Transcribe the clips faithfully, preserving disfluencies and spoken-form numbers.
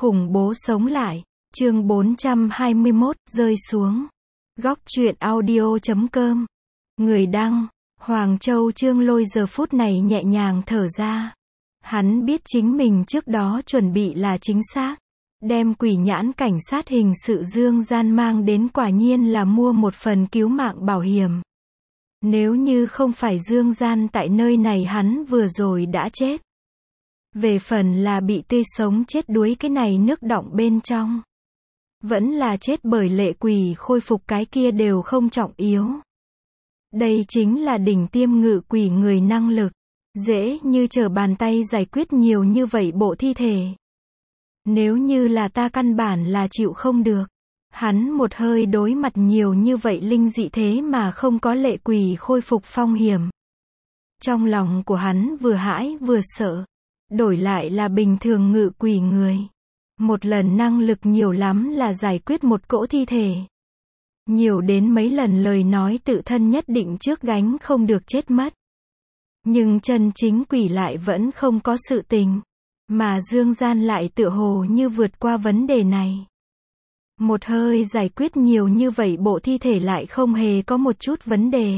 Khủng bố sống lại. Chương bốn trăm hai mươi mốt, rơi xuống. Góc truyện audio chấm com. Người đăng, Hoàng Châu Trương Lôi giờ phút này nhẹ nhàng thở ra. Hắn biết chính mình trước đó chuẩn bị là chính xác. Đem quỷ nhãn cảnh sát hình sự Dương Gian mang đến quả nhiên là mua một phần cứu mạng bảo hiểm. Nếu như không phải Dương Gian tại nơi này hắn vừa rồi đã chết. Về phần là bị tươi sống chết đuối cái này nước đọng bên trong. Vẫn là chết bởi lệ quỷ khôi phục cái kia đều không trọng yếu. Đây chính là đỉnh tiêm ngự quỷ người năng lực. Dễ như trở bàn tay giải quyết nhiều như vậy bộ thi thể. Nếu như là ta căn bản là chịu không được. Hắn một hơi đối mặt nhiều như vậy linh dị thế mà không có lệ quỷ khôi phục phong hiểm. Trong lòng của hắn vừa hãi vừa sợ. Đổi lại là bình thường ngự quỷ người. Một lần năng lực nhiều lắm là giải quyết một cỗ thi thể. Nhiều đến mấy lần lời nói tự thân nhất định trước gánh không được chết mất. Nhưng chân chính quỷ lại vẫn không có sự tình. Mà Dương Gian lại tựa hồ như vượt qua vấn đề này. Một hơi giải quyết nhiều như vậy bộ thi thể lại không hề có một chút vấn đề.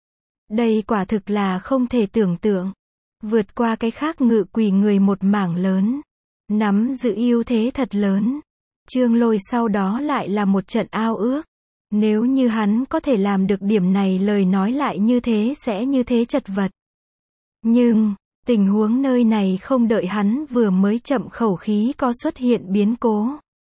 Đây quả thực là không thể tưởng tượng. Vượt qua cái khác ngự quỷ người một mảng lớn. Nắm giữ ưu thế thật lớn. Trương Lôi sau đó lại là một trận ao ước. Nếu như hắn có thể làm được điểm này lời nói lại như thế sẽ như thế chật vật. Nhưng, tình huống nơi này không đợi hắn vừa mới chậm khẩu khí có xuất hiện biến cố.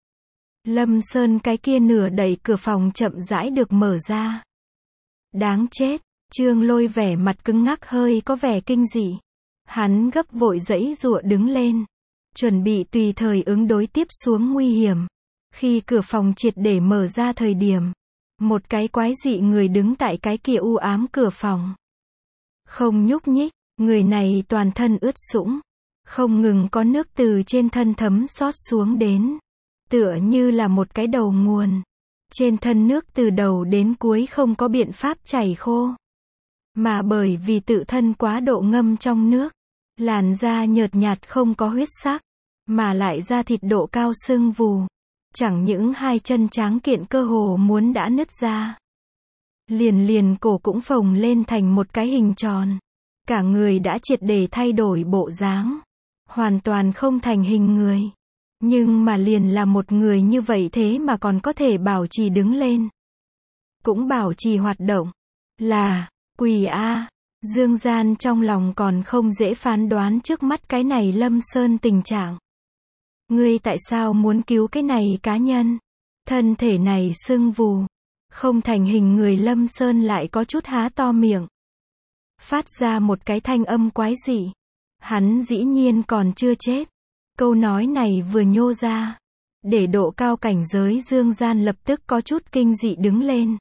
Lâm Sơn cái kia nửa đẩy cửa phòng chậm rãi được mở ra. Đáng chết, Trương Lôi vẻ mặt cứng ngắc hơi có vẻ kinh dị. Hắn gấp vội giãy giụa đứng lên. Chuẩn bị tùy thời ứng đối tiếp xuống nguy hiểm. Khi cửa phòng triệt để mở ra thời điểm. Một cái quái dị người đứng tại cái kia u ám cửa phòng. Không nhúc nhích, người này toàn thân ướt sũng. Không ngừng có nước từ trên thân thấm xót xuống đến. Tựa như là một cái đầu nguồn. Trên thân nước từ đầu đến cuối không có biện pháp chảy khô. Mà bởi vì tự thân quá độ ngâm trong nước. Làn da nhợt nhạt không có huyết sắc. Mà lại da thịt độ cao sưng vù. Chẳng những hai chân tráng kiện cơ hồ muốn đã nứt ra. Liền liền cổ cũng phồng lên thành một cái hình tròn. Cả người đã triệt để thay đổi bộ dáng. Hoàn toàn không thành hình người. Nhưng mà liền là một người như vậy thế mà còn có thể bảo trì đứng lên. Cũng bảo trì hoạt động. Là, quỷ A. Dương Gian trong lòng còn không dễ phán đoán trước mắt cái này Lâm Sơn tình trạng. Ngươi tại sao muốn cứu cái này cá nhân? Thân thể này sưng vù. Không thành hình người Lâm Sơn lại có chút há to miệng. Phát ra một cái thanh âm quái dị. Hắn dĩ nhiên còn chưa chết. Câu nói này vừa nhô ra. Để độ cao cảnh giới Dương Gian lập tức có chút kinh dị đứng lên.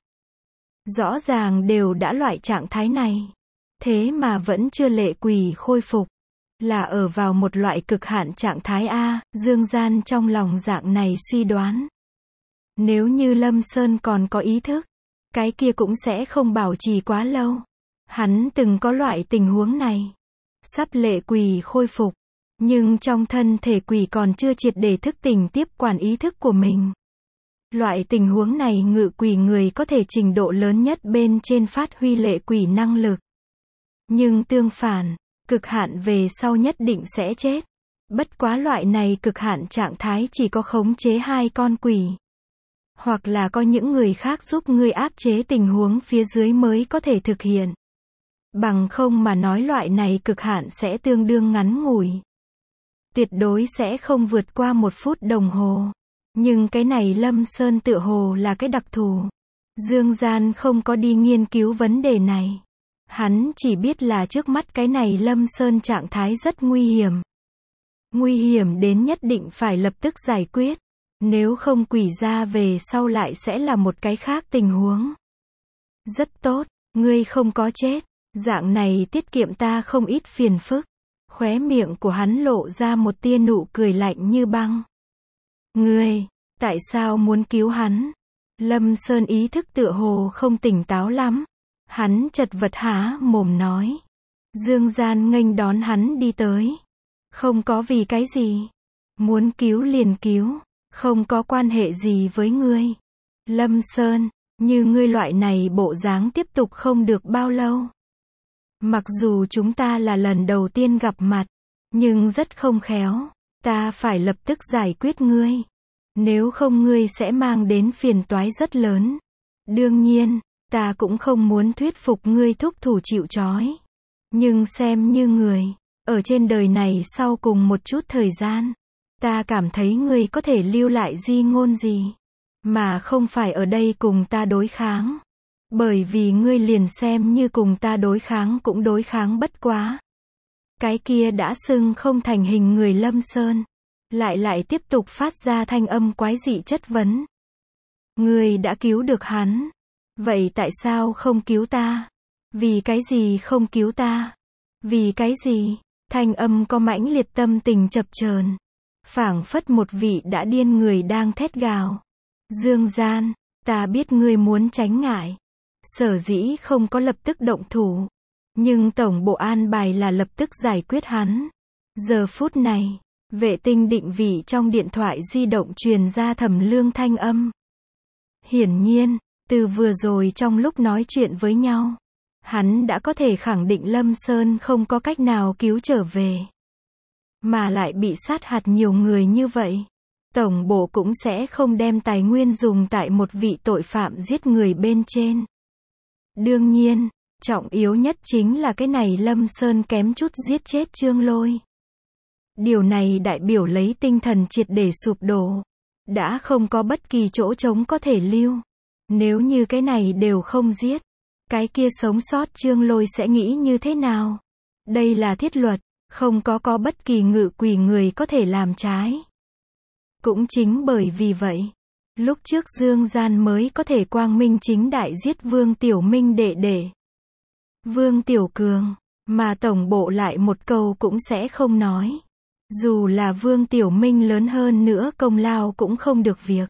Rõ ràng đều đã loại trạng thái này. Thế mà vẫn chưa lệ quỷ khôi phục. Là ở vào một loại cực hạn trạng thái A, Dương Gian trong lòng dạng này suy đoán. Nếu như Lâm Sơn còn có ý thức, cái kia cũng sẽ không bảo trì quá lâu. Hắn từng có loại tình huống này. Sắp lệ quỷ khôi phục. Nhưng trong thân thể quỷ còn chưa triệt để thức tỉnh tiếp quản ý thức của mình. Loại tình huống này ngự quỷ người có thể trình độ lớn nhất bên trên phát huy lệ quỷ năng lực. Nhưng tương phản, cực hạn về sau nhất định sẽ chết. Bất quá loại này cực hạn trạng thái chỉ có khống chế hai con quỷ. Hoặc là có những người khác giúp ngươi áp chế tình huống phía dưới mới có thể thực hiện. Bằng không mà nói loại này cực hạn sẽ tương đương ngắn ngủi. Tuyệt đối sẽ không vượt qua một phút đồng hồ. Nhưng cái này Lâm Sơn tựa hồ là cái đặc thù. Dương Gian không có đi nghiên cứu vấn đề này. Hắn chỉ biết là trước mắt cái này Lâm Sơn trạng thái rất nguy hiểm. Nguy hiểm đến nhất định phải lập tức giải quyết. Nếu không quỷ ra về sau lại sẽ là một cái khác tình huống. Rất tốt, ngươi không có chết. Dạng này tiết kiệm ta không ít phiền phức. Khóe miệng của hắn lộ ra một tia nụ cười lạnh như băng. Ngươi, tại sao muốn cứu hắn? Lâm Sơn ý thức tựa hồ không tỉnh táo lắm. Hắn chật vật há mồm nói. Dương Gian nghênh đón hắn đi tới. Không có vì cái gì. Muốn cứu liền cứu, không có quan hệ gì với ngươi. Lâm Sơn, như ngươi loại này bộ dáng tiếp tục không được bao lâu. Mặc dù chúng ta là lần đầu tiên gặp mặt, nhưng rất không khéo, ta phải lập tức giải quyết ngươi. Nếu không ngươi sẽ mang đến phiền toái rất lớn. Đương nhiên, ta cũng không muốn thuyết phục ngươi thúc thủ chịu trói. Nhưng xem như người, ở trên đời này sau cùng một chút thời gian, ta cảm thấy ngươi có thể lưu lại di ngôn gì, mà không phải ở đây cùng ta đối kháng. Bởi vì ngươi liền xem như cùng ta đối kháng cũng đối kháng bất quá. Cái kia đã xưng không thành hình người Lâm Sơn, lại lại tiếp tục phát ra thanh âm quái dị chất vấn. Ngươi đã cứu được hắn, vậy tại sao không cứu ta? Vì cái gì không cứu ta? Vì cái gì? Thanh âm có mãnh liệt tâm tình chập chờn, phảng phất một vị đã điên người đang thét gào. Dương Gian, ta biết ngươi muốn tránh ngại, sở dĩ không có lập tức động thủ, nhưng tổng bộ an bài là lập tức giải quyết hắn. Giờ phút này, vệ tinh định vị trong điện thoại di động truyền ra Thẩm Lương thanh âm. Hiển nhiên, từ vừa rồi trong lúc nói chuyện với nhau, hắn đã có thể khẳng định Lâm Sơn không có cách nào cứu trở về. Mà lại bị sát hại nhiều người như vậy, tổng bộ cũng sẽ không đem tài nguyên dùng tại một vị tội phạm giết người bên trên. Đương nhiên, trọng yếu nhất chính là cái này Lâm Sơn kém chút giết chết Trương Lôi. Điều này đại biểu lấy tinh thần triệt để sụp đổ, đã không có bất kỳ chỗ trống có thể lưu. Nếu như cái này đều không giết, cái kia sống sót Trương Lôi sẽ nghĩ như thế nào? Đây là thiết luật, không có có bất kỳ ngự quỷ người có thể làm trái. Cũng chính bởi vì vậy, lúc trước Dương Gian mới có thể quang minh chính đại giết Vương Tiểu Minh đệ đệ, Vương Tiểu Cường, mà tổng bộ lại một câu cũng sẽ không nói. Dù là Vương Tiểu Minh lớn hơn nữa công lao cũng không được việc.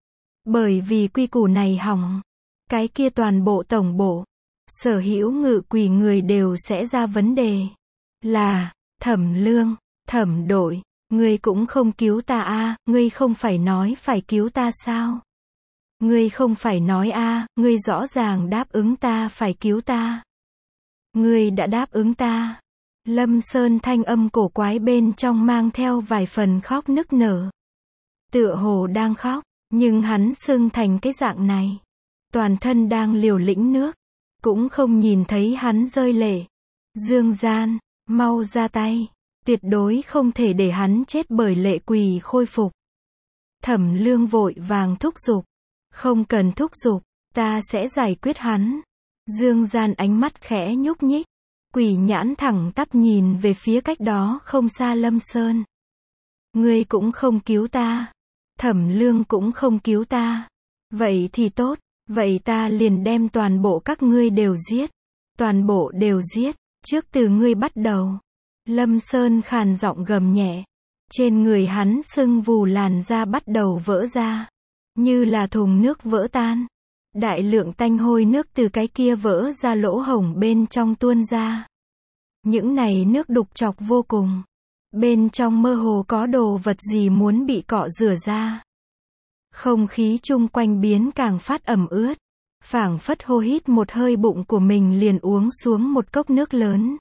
Bởi vì quy củ này hỏng, cái kia toàn bộ tổng bộ, sở hữu ngự quỷ người đều sẽ ra vấn đề. Là, Thẩm Lương, Thẩm đội, ngươi cũng không cứu ta a, à, ngươi không phải nói phải cứu ta sao? Ngươi không phải nói a, à, ngươi rõ ràng đáp ứng ta phải cứu ta. Ngươi đã đáp ứng ta. Lâm Sơn thanh âm cổ quái bên trong mang theo vài phần khóc nức nở. Tựa hồ đang khóc, nhưng hắn sưng thành cái dạng này. Toàn thân đang liều lĩnh nước, cũng không nhìn thấy hắn rơi lệ. Dương Gian, mau ra tay, tuyệt đối không thể để hắn chết bởi lệ quỷ khôi phục. Thẩm Lương vội vàng thúc giục. Không cần thúc giục, ta sẽ giải quyết hắn. Dương Gian ánh mắt khẽ nhúc nhích. Quỷ nhãn thẳng tắp nhìn về phía cách đó không xa Lâm Sơn. Ngươi cũng không cứu ta. Thẩm Lương cũng không cứu ta. Vậy thì tốt, vậy ta liền đem toàn bộ các ngươi đều giết. Toàn bộ đều giết, trước từ ngươi bắt đầu. Lâm Sơn khàn giọng gầm nhẹ. Trên người hắn sưng vù làn da bắt đầu vỡ ra. Như là thùng nước vỡ tan. Đại lượng tanh hôi nước từ cái kia vỡ ra lỗ hổng bên trong tuôn ra. Những này nước đục chọc vô cùng. Bên trong mơ hồ có đồ vật gì muốn bị cọ rửa ra. Không khí chung quanh biến càng phát ẩm ướt. Phảng phất hô hít một hơi bụng của mình liền uống xuống một cốc nước lớn.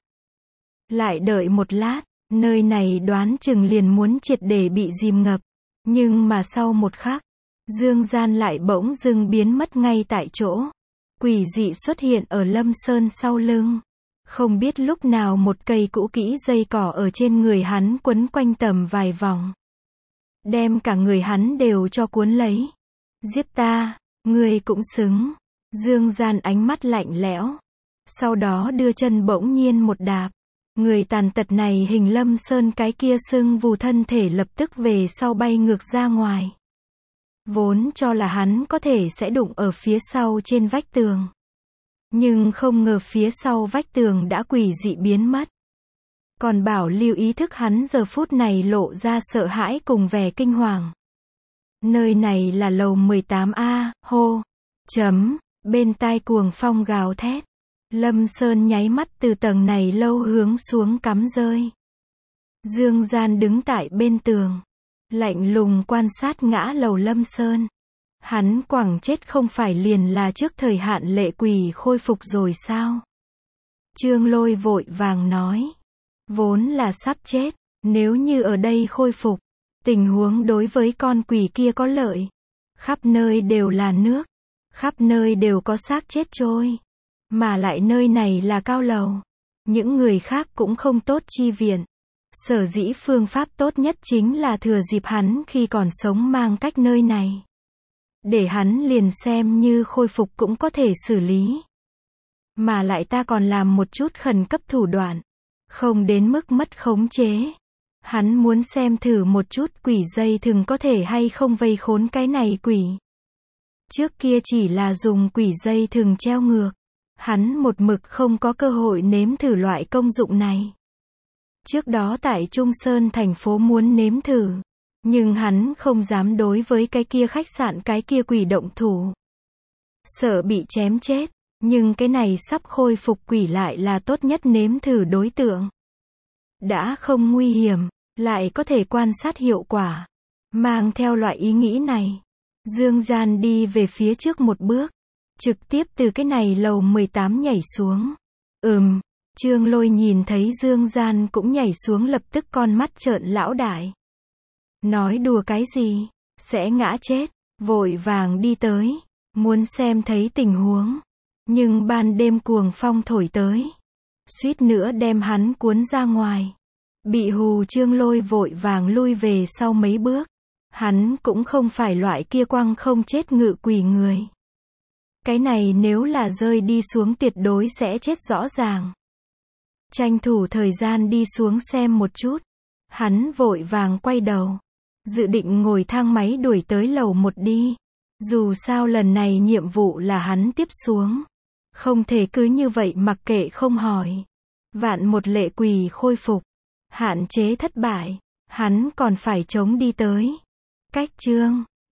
Lại đợi một lát, nơi này đoán chừng liền muốn triệt để bị dìm ngập. Nhưng mà sau một khắc, Dương Gian lại bỗng dưng biến mất ngay tại chỗ. Quỷ dị xuất hiện ở Lâm Sơn sau lưng. Không biết lúc nào một cây cũ kỹ dây cỏ ở trên người hắn quấn quanh tầm vài vòng. Đem cả người hắn đều cho cuốn lấy. Giết ta, ngươi cũng xứng. Dương Gian ánh mắt lạnh lẽo. Sau đó đưa chân bỗng nhiên một đạp. Người tàn tật này hình Lâm Sơn cái kia sưng vù thân thể lập tức về sau bay ngược ra ngoài. Vốn cho là hắn có thể sẽ đụng ở phía sau trên vách tường. Nhưng không ngờ phía sau vách tường đã quỷ dị biến mất. Còn bảo lưu ý thức hắn giờ phút này lộ ra sợ hãi cùng vẻ kinh hoàng. Nơi này là lầu mười tám A, hô, chấm, bên tai cuồng phong gào thét. Lâm Sơn nháy mắt từ tầng này lâu hướng xuống cắm rơi. Dương Gian đứng tại bên tường. lạnh lùng quan sát ngã lầu Lâm Sơn. Hắn quẳng chết không phải liền là trước thời hạn lệ quỷ khôi phục rồi sao? Trương Lôi vội vàng nói. Vốn là sắp chết, nếu như ở đây khôi phục, tình huống đối với con quỷ kia có lợi. Khắp nơi đều là nước, khắp nơi đều có xác chết trôi. Mà lại nơi này là cao lầu. Những người khác cũng không tốt chi viện. Sở dĩ phương pháp tốt nhất chính là thừa dịp hắn khi còn sống mang cách nơi này. Để hắn liền xem như khôi phục cũng có thể xử lý. Mà lại ta còn làm một chút khẩn cấp thủ đoạn. Không đến mức mất khống chế. Hắn muốn xem thử một chút quỷ dây thừng có thể hay không vây khốn cái này quỷ. Trước kia chỉ là dùng quỷ dây thừng treo ngược. Hắn một mực không có cơ hội nếm thử loại công dụng này. Trước đó tại Trung Sơn thành phố muốn nếm thử. Nhưng hắn không dám đối với cái kia khách sạn cái kia quỷ động thủ. Sợ bị chém chết. Nhưng cái này sắp khôi phục quỷ lại là tốt nhất nếm thử đối tượng. Đã không nguy hiểm, lại có thể quan sát hiệu quả. Mang theo loại ý nghĩ này, Dương Gian đi về phía trước một bước. Trực tiếp từ cái này lầu mười tám nhảy xuống. Ừm, Trương Lôi nhìn thấy Dương Gian cũng nhảy xuống lập tức con mắt trợn lão đại. Nói đùa cái gì, sẽ ngã chết, vội vàng đi tới, muốn xem thấy tình huống. Nhưng ban đêm cuồng phong thổi tới, suýt nữa đem hắn cuốn ra ngoài. Bị hù Trương Lôi vội vàng lui về sau mấy bước. Hắn cũng không phải loại kia quăng không chết ngự quỷ người. Cái này nếu là rơi đi xuống tuyệt đối sẽ chết rõ ràng. Tranh thủ thời gian đi xuống xem một chút. Hắn vội vàng quay đầu. Dự định ngồi thang máy đuổi tới lầu một đi. Dù sao lần này nhiệm vụ là hắn tiếp xuống. Không thể cứ như vậy mặc kệ không hỏi. Vạn một lệ quỷ khôi phục. Hạn chế thất bại. Hắn còn phải chống đi tới. Cách chương.